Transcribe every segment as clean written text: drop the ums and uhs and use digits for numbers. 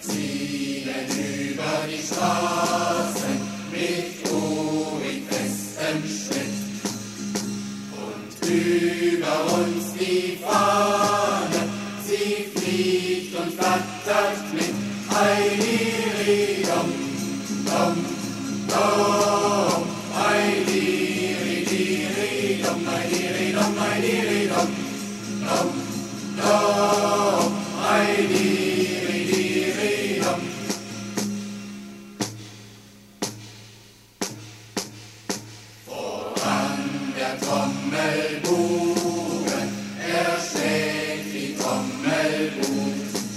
ziehen über die Straßen mit ruhig festem Schritt. Und über uns die Fahne, sie fliegt und flattert mit. Heidi, dom, dom, dom, heidi, di, dom, heidi, dom, heidi, dom, dom, dom, heidi, di, dom. Voran der Trommelbogen, er schlägt die Trommelbut.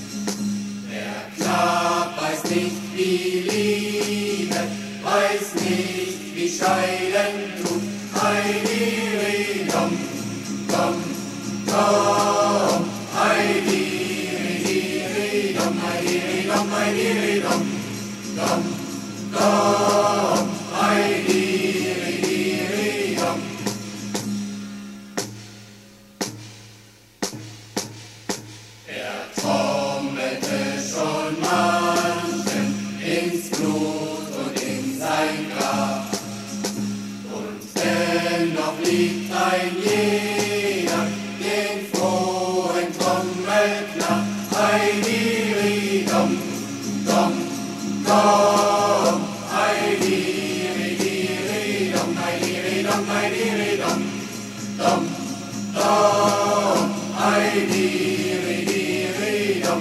Weiß nicht, wie Liebe, weiß nicht, wie Scheiden tut. Heidi, dom, dom, dom, heidi, dom, heidi, dom, heidi, dom, dom, dom, heidi, dom. Er trommelte schon manchen ins Blut und in sein Grab. Und dennoch liebt ein jeder den frohen Trommelknall. Heidi, dom, dom, dom, heidi, dom, heidi, dom, heidi, dom, dom, dom, heidi, dom.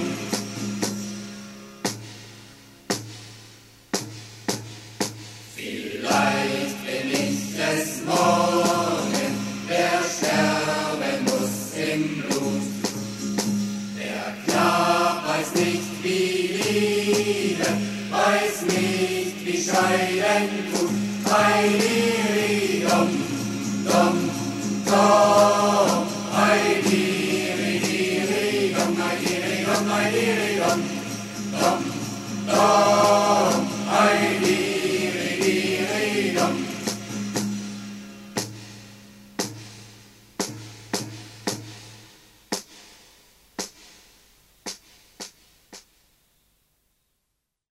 Vielleicht bin ich es morgen, der sterben muss im Blut. Der Knab weiß nicht, wie Liebe, weiß nicht, wie Scheiden tut. Heidi, dom, dom, dom, heidi, dom, heidi, dom, heidi, dom, dom, dom.